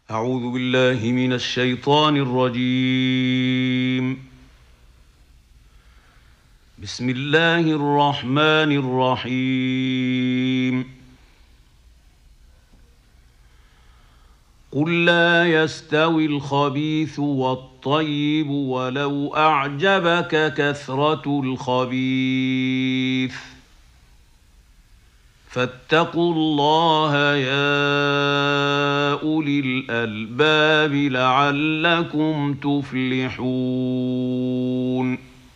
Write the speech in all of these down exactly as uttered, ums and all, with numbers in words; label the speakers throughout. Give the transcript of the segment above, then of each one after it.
Speaker 1: أعوذ بالله من الشيطان الرجيم. بسم الله الرحمن الرحيم. قل لا يستوي الخبيث والطيب ولو أعجبك كثرة الخبيث فاتقوا الله يا أولي الألباب لعلكم تفلحون.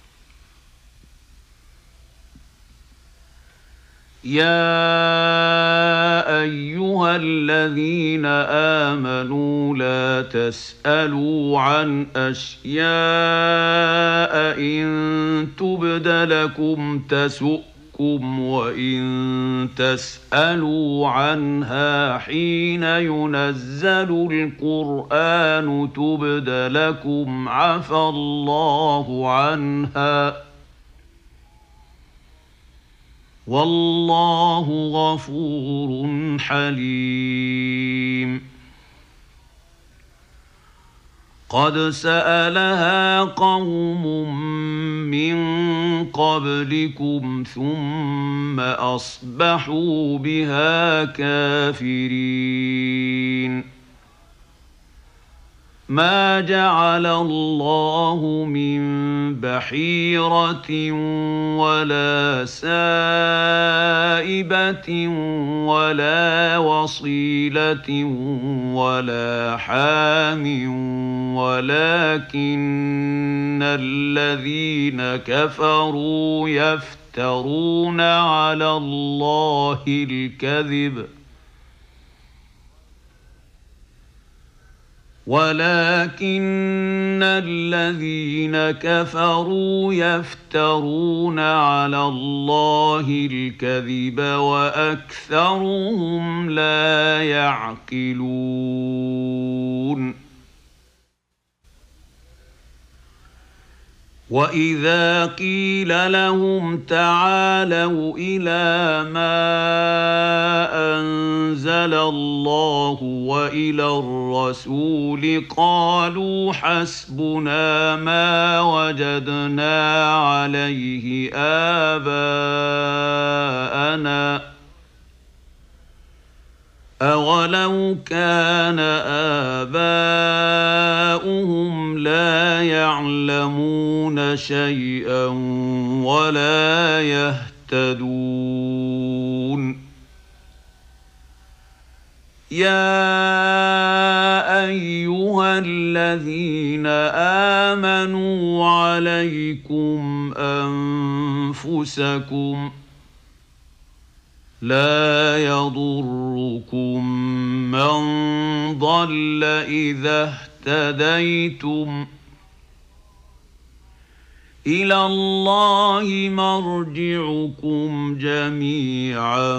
Speaker 1: يا أيها الذين آمنوا لا تسألوا عن أشياء إن تبد لكم تسؤكم وإن تسألوا عنها حين ينزل القرآن تبد لكم عفى الله عنها والله غفور حليم. قد سألها قوم من قبلكم ثم أصبحوا بها كافرين. ما جعل الله من بحيرة ولا سائبة ولا وصيلة ولا حام ولكن الذين كفروا يفترون على الله الكذب ولكن الذين كفروا يفترون على الله الكذب وأكثرهم لا يعقلون. وإذا قيل لهم تعالوا إلى ما أنزل الله وإلى الرسول قالوا حسبنا ما وجدنا عليه آباءنا أولو كان آباؤهم لا يعلمون شيئا ولا يهتدون. يا أيها الذين آمنوا عليكم أنفسكم لا يضركم من ضل إذا اهتديتم إلى الله مرجعكم جميعا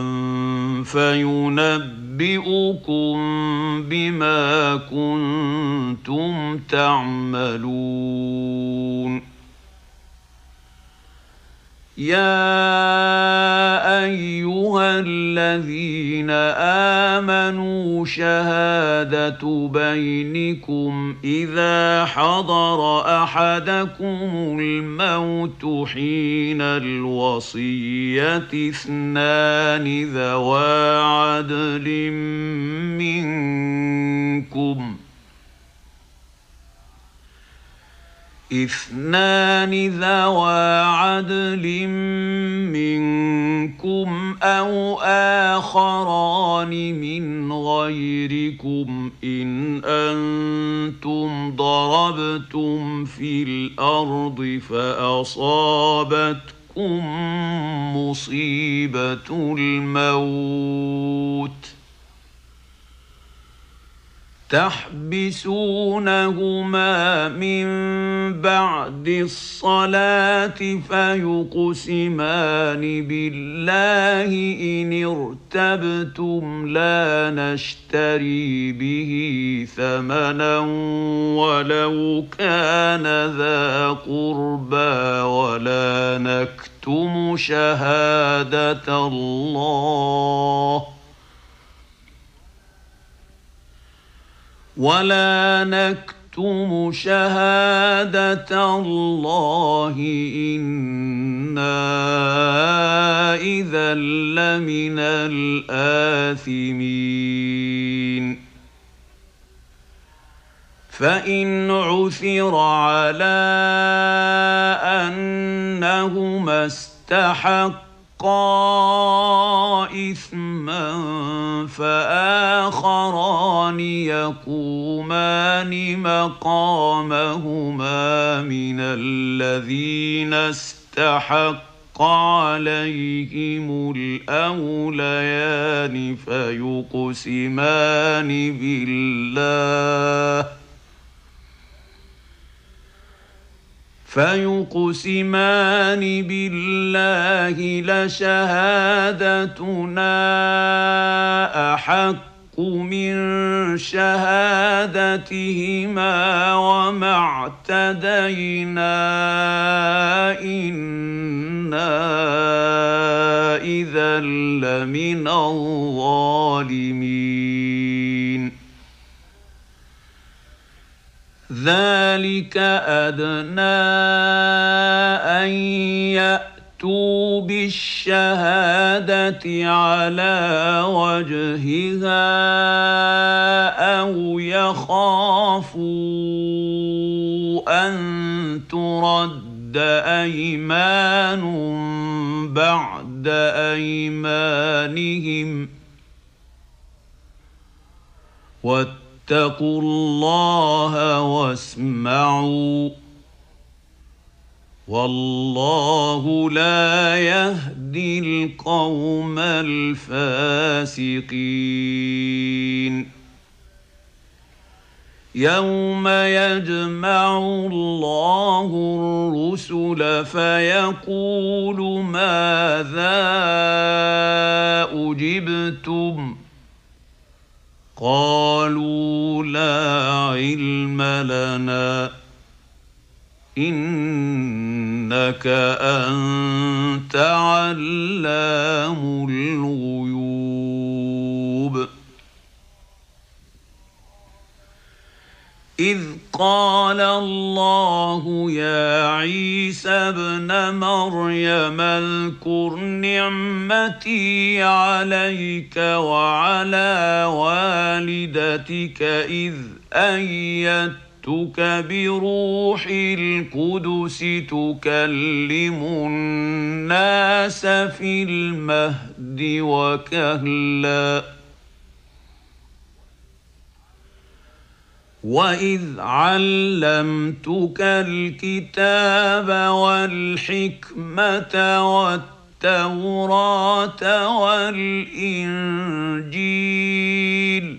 Speaker 1: فينبئكم بما كنتم تعملون. يا أيها الذين آمنوا شهادة بينكم إذا حضر أحدكم الموت حين الوصية اثنان ذوى عدل منكم اثنان ذوى عدل منكم أو آخران من غيركم إن أنتم ضربتم في الأرض فأصابتكم مصيبة الموت تحبسونهما من بعد الصلاة فيقسمان بالله إن ارتبتم لا نشتري به ثمنا ولو كان ذا قربى ولا نكتم شهادة الله ولا نكتم شهادة الله إنا إذا لمن الآثمين فإن عثر على أنهما استحقا إثما فآخران يقومان مقامهما من الذين استحق عليهم الأوليان فيقسمان بالله فيقسمان بالله لشهادتنا أحق من شهادتهما وما اعتدينا إنا إذا لمن الظالمين ذلك أدنى أن يأتوا بالشهادة على وجهها أو يخافوا أن ترد أيمان بعد أيمانهم واتقوا الله واسمعوا والله لا يهدي القوم الفاسقين يوم يجمع الله الرسل فيقول ماذا أجبتم قالوا لا علم لنا إنك أنت علام الغيوب إذ قال الله يا عيسى ابن مريم اذكر نعمتي عليك وعلى والدتك إذ أيدتك بروح القدس تكلم الناس في المهد وكهلا وإذ علمتك الكتاب والحكمة والتوراة والإنجيل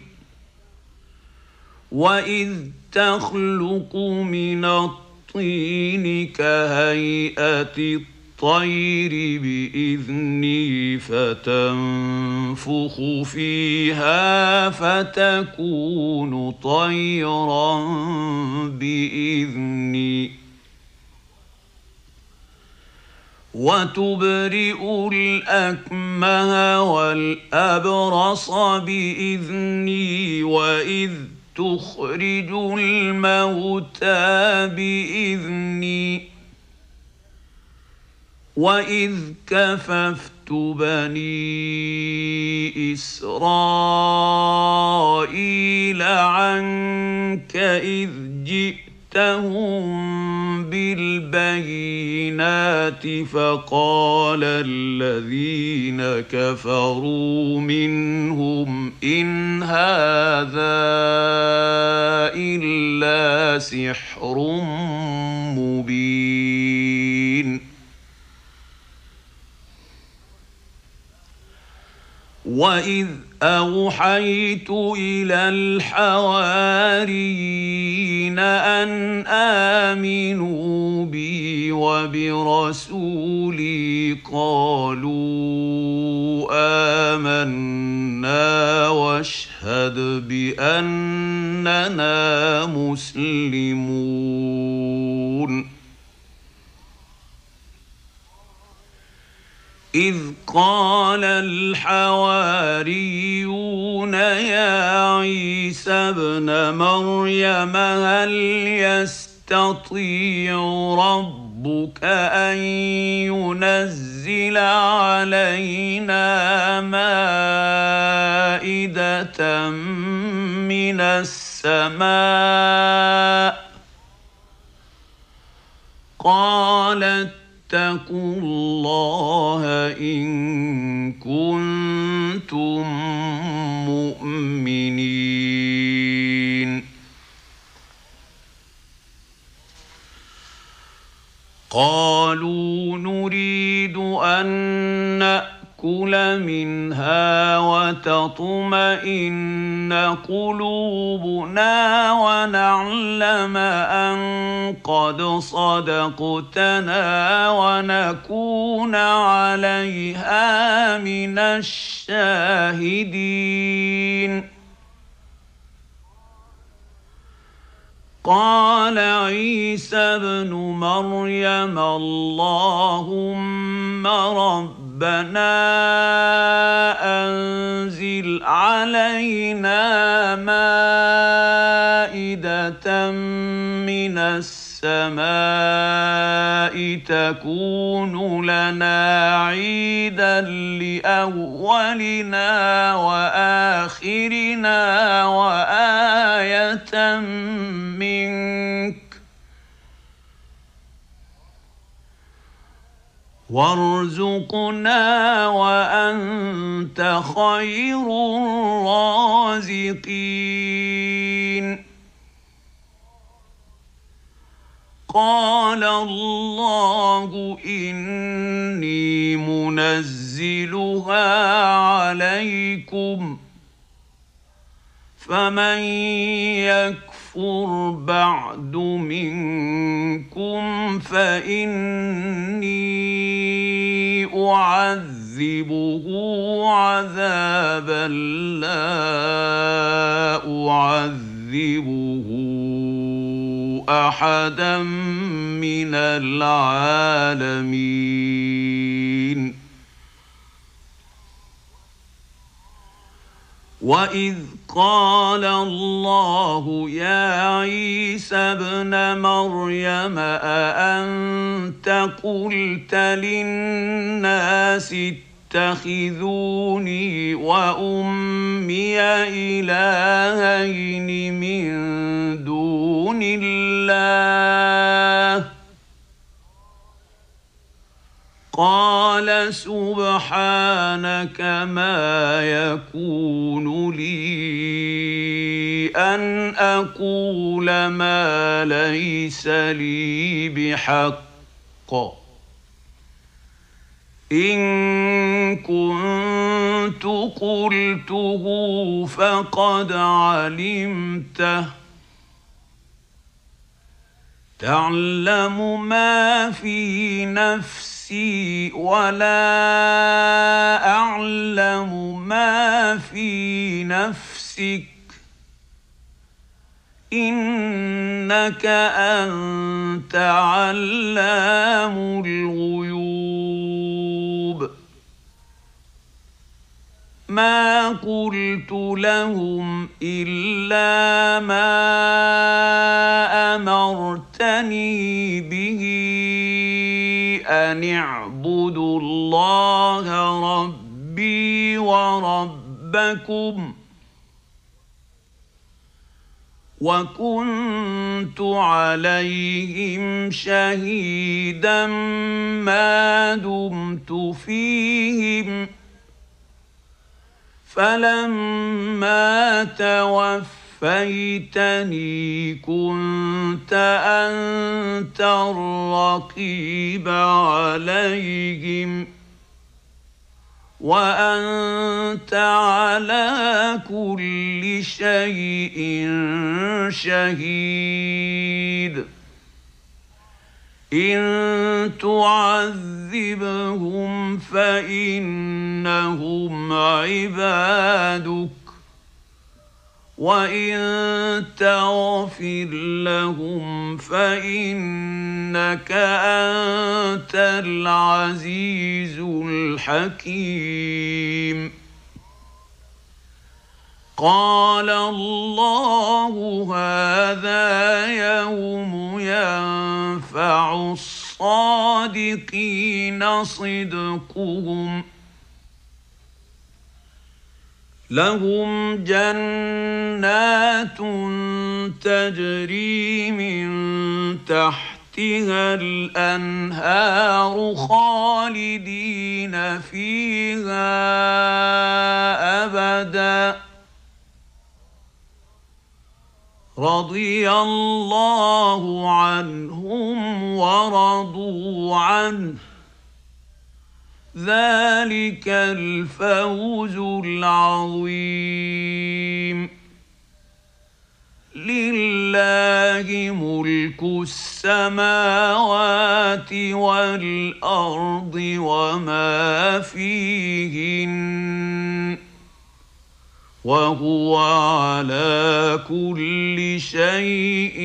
Speaker 1: وإذ تخلق من الطين كهيئة الطير بإذني فتنفخ فيها فتكون طيرا بإذني وتبرئ الأكمه والأبرص بإذني وإذ تخرج الموتى بإذني وإذ كففت بني إسرائيل عنك إذ جئتهم بالبينات فقال الذين كفروا منهم إن هذا إلا سحر مبين وإذ أوحيت إلى الحواريين أن آمنوا بي وبرسولي قالوا آمنا واشهد بأننا مسلمون إذ قال الحواريون يا عيسى ابن مريم هل يستطيع ربك أن ينزل علينا مائدة من السماء قال اتقوا الله إن كنتم مؤمنين قالوا نريد أن نأكل منها وتطمئن قلوبنا ونعلم أن قد صدقتنا ونكون عليها من الشاهدين قال عيسى ابن مريم اللهم ربنا أنزل علينا مائدة من السماء تكون لنا عيدا لأولنا وآخرنا وآية منك وارزقنا وأنت خير الرازقين قال الله إني منزلها عليكم فمن يكفر بعد منكم فإني أعذبه عذابا لا أعذبه أحدا من العالمين وإذ قال الله يا عيسى ابن مريم أأنت قلت للناس اتخذوني وأمي إلهين من دون الله قال سبحانك ما يكون لي أن أقول ما ليس لي بحق إن كنت قلته فقد علمته تعلم ما في نفسي ولا أعلم ما في نفسك إنك أنت علام الغيوب ما قلت لهم إلا ما أمرتني به أن اعبدوا الله ربي وربكم وكنت عليهم شهيدا ما دمت فيهم فلما توفيتني كنت أنت الرقيب عليهم وأنت على كل شيء شهيد إن تعذبهم فإنهم عبادك وإن تغفر لهم فإنك أنت العزيز الحكيم. قال الله هذا يوم ينفع الصادقين صدقهم، لهم جنات تجري من تحتها الأنهار خالدين فيها أبدا، رضي الله عنهم ورضوا عنه، ذلك الفوز العظيم. لله ملك السماوات والأرض وما فيهن، وهو على كل شيء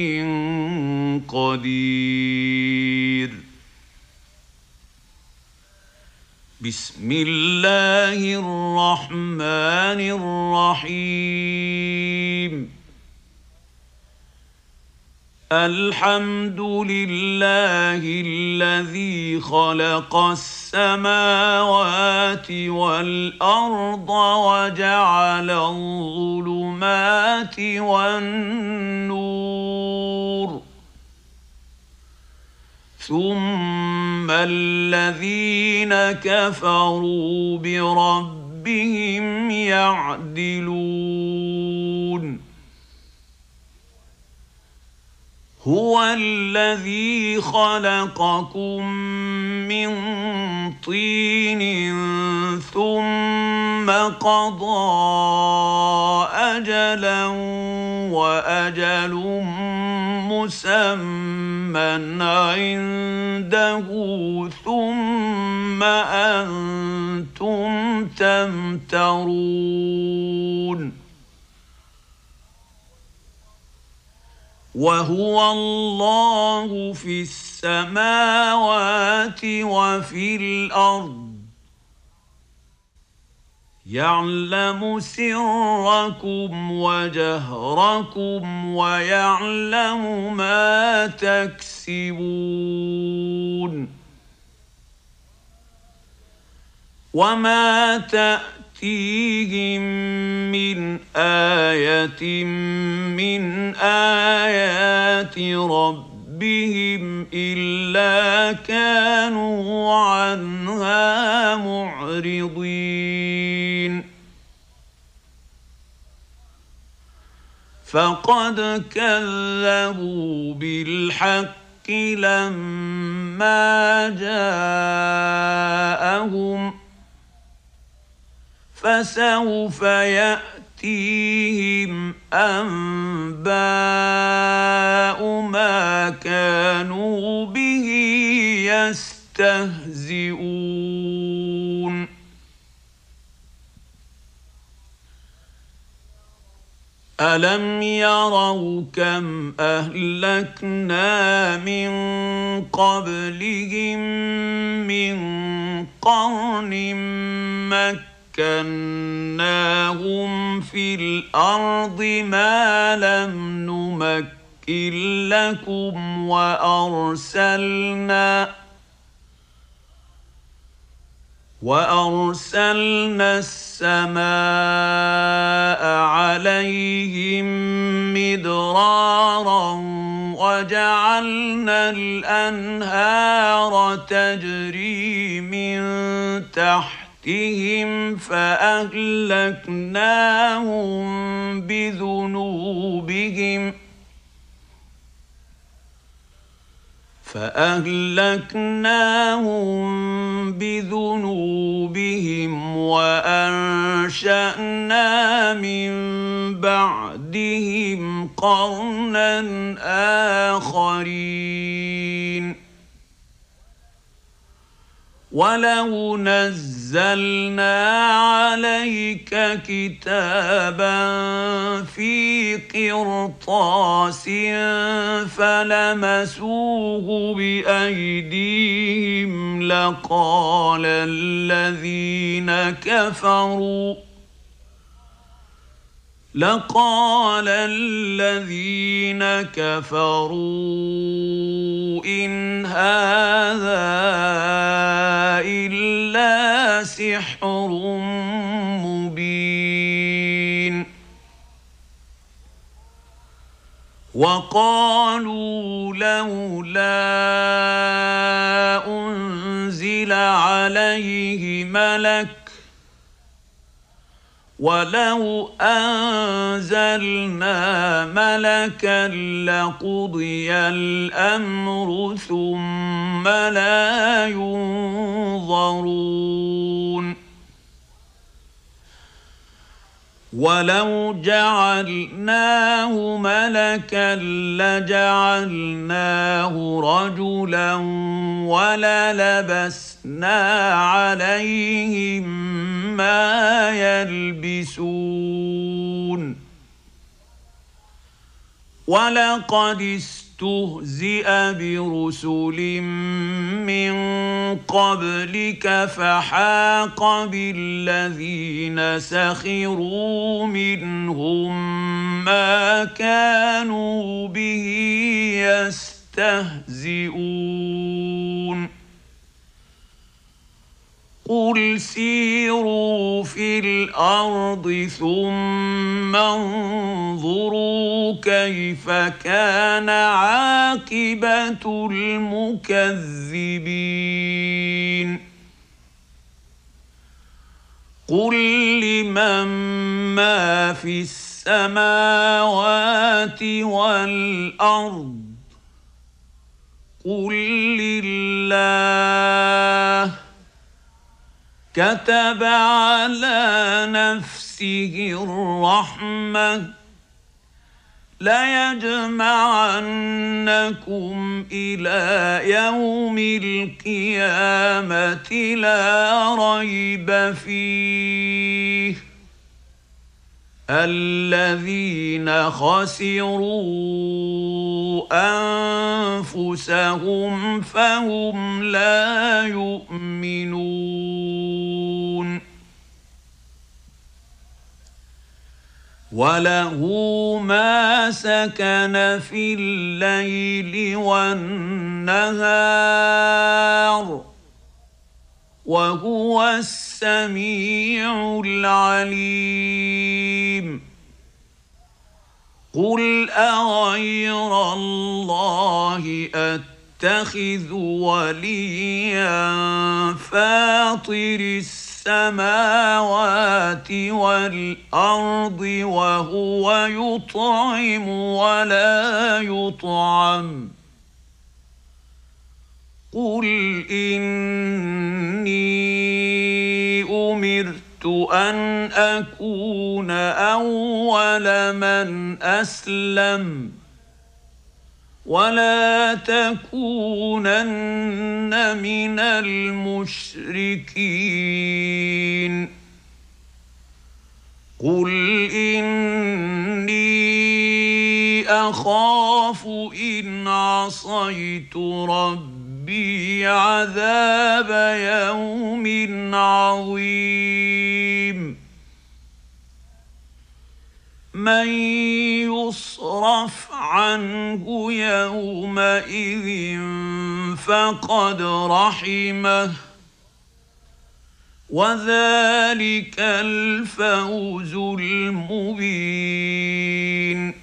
Speaker 1: قدير. بسم الله الرحمن الرحيم. الحمد لله الذي خلق السماوات والأرض وجعل الظلمات والنور، ثم الذين كفروا بربهم يعدلون. هو الذي خلقكم من طين ثم قضى أجلا وأجل مسمى عنده ثم أنتم تمترون. وهو الله في السماوات وفي الأرض، يعلم سركم وجهركم ويعلم ما تكسبون. وما تأتيهم من آية من آيات ربهم إلا كانوا عنها معرضين. فقد كذبوا بالحق لما جاءهم، فسوف يأتيهم أنباء ما كانوا به يستهزئون. ألم يروا كم أهلكنا من قبلهم من قرن مكناهم في الأرض ما لم نمكن لكم وأرسلنا وأرسلنا السماء عليهم مدرارا وجعلنا الأنهار تجري من تحتهم فأهلكناهم بذنوبهم فأهلكناهم بذنوبهم وأنشأنا من بعدهم قرنا آخرين. ولو نزلنا عليك كتابا في قرطاس فلمسوه بأيديهم لقال الذين كفروا لقال الذين كفروا إن هذا إلا سحر مبين وقالوا لولا أنزل عليه ملك ولو أنزلنا ملكا لقضي الأمر ثم لا ينظرون ولو جعلناه ملكا لجعلناه رجلا وللبسنا عليهم ما يلبسون ولقد استهزئ برسل من قبلك فحاق بالذين سخروا منهم ما كانوا به يستهزئون قل سيروا في الأرض ثم انظروا كيف كان عاقبة المكذبين قل لمن ما في السماوات والأرض قل لله كتب على نفسه الرحمة ليجمعنكم إلى يوم القيامة لا ريب فيه الذين خسروا أنفسهم فهم لا يؤمنون وله ما سكن في الليل والنهار وهو السميع العليم قل أغير الله أتخذ وليا فاطر السماوات والأرض وهو يطعم ولا يطعم قل إني أمرت أن أكون أول من أسلم ولا تكونن من المشركين قل إني أخاف إن عصيت ربي عذاب يوم عظيم من يصرف عنه يومئذ فقد رحمه وذلك الفوز المبين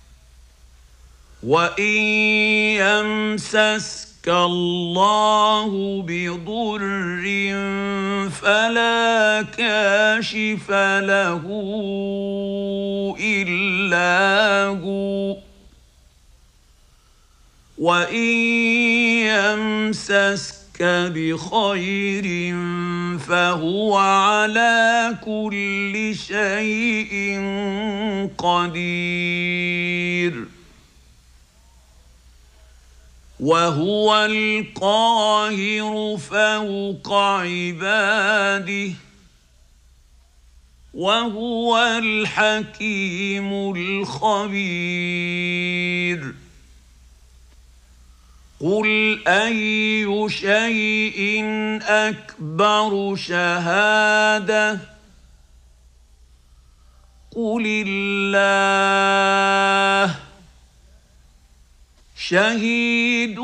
Speaker 1: وإن يمسسك الله بضر فلا كاشف له إلا هو وإن يمسسك بخير فهو على كل شيء قدير وهو القاهر فوق عباده وهو الحكيم الخبير قل أي شيء أكبر شهادة قل الله شهيد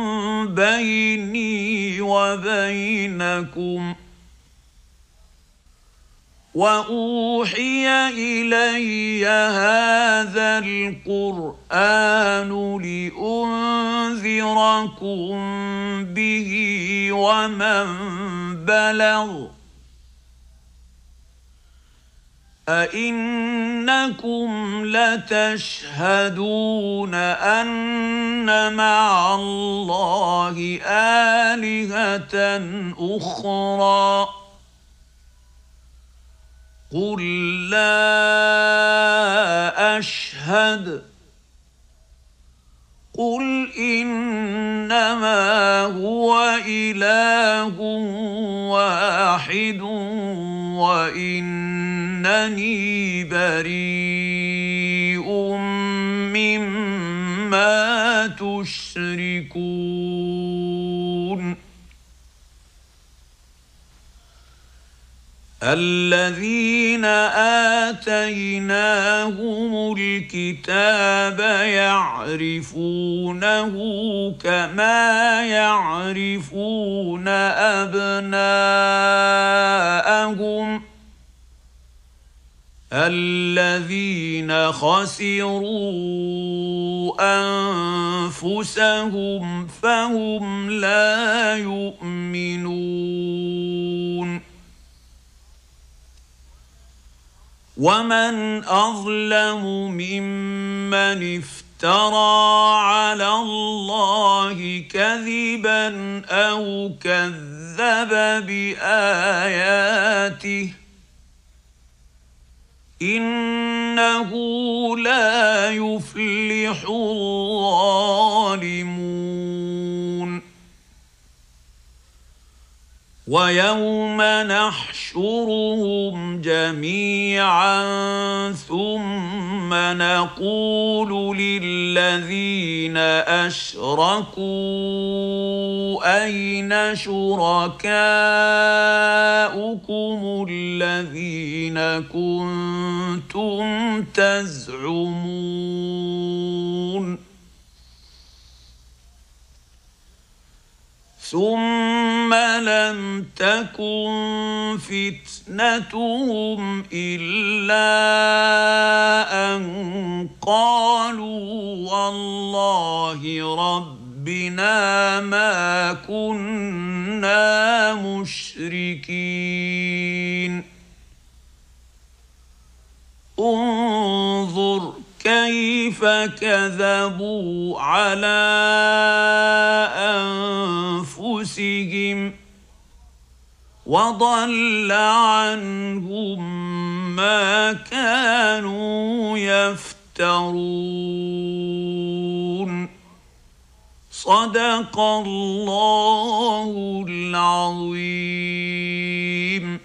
Speaker 1: بيني وبينكم وأوحي إلي هذا القرآن لأنذركم به ومن بلغ أئنكم لتشهدون أن مع الله آلهة أخرى قل لا أشهد قل إنما هو إله واحد وإنني بريء مما تشركون الذين آتيناهم الكتاب يعرفونه كما يعرفون أبناءهم الذين خسروا أنفسهم فهم لا يؤمنون ومن أظلم ممن افترى على الله كذبا أو كذب بآياته إنه لا يفلح الظالمون ويوم نحشرهم جميعا ثم نقول للذين أشركوا أين شركاؤكم الذين كنتم تزعمون ثم لم تكن فتنتهم إلا أن قالوا والله ربنا ما كنا مشركين انظر كيف كذبوا على أنفسهم وضل عنهم ما كانوا يفترون صدق الله العظيم.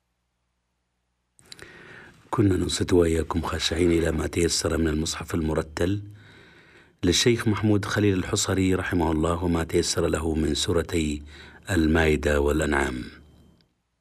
Speaker 2: كنا ننصت وإياكم خاشعين إلى ما تيسر من المصحف المرتل للشيخ محمود خليل الحصري رحمه الله وما تيسر له من سورتي المائدة والأنعام.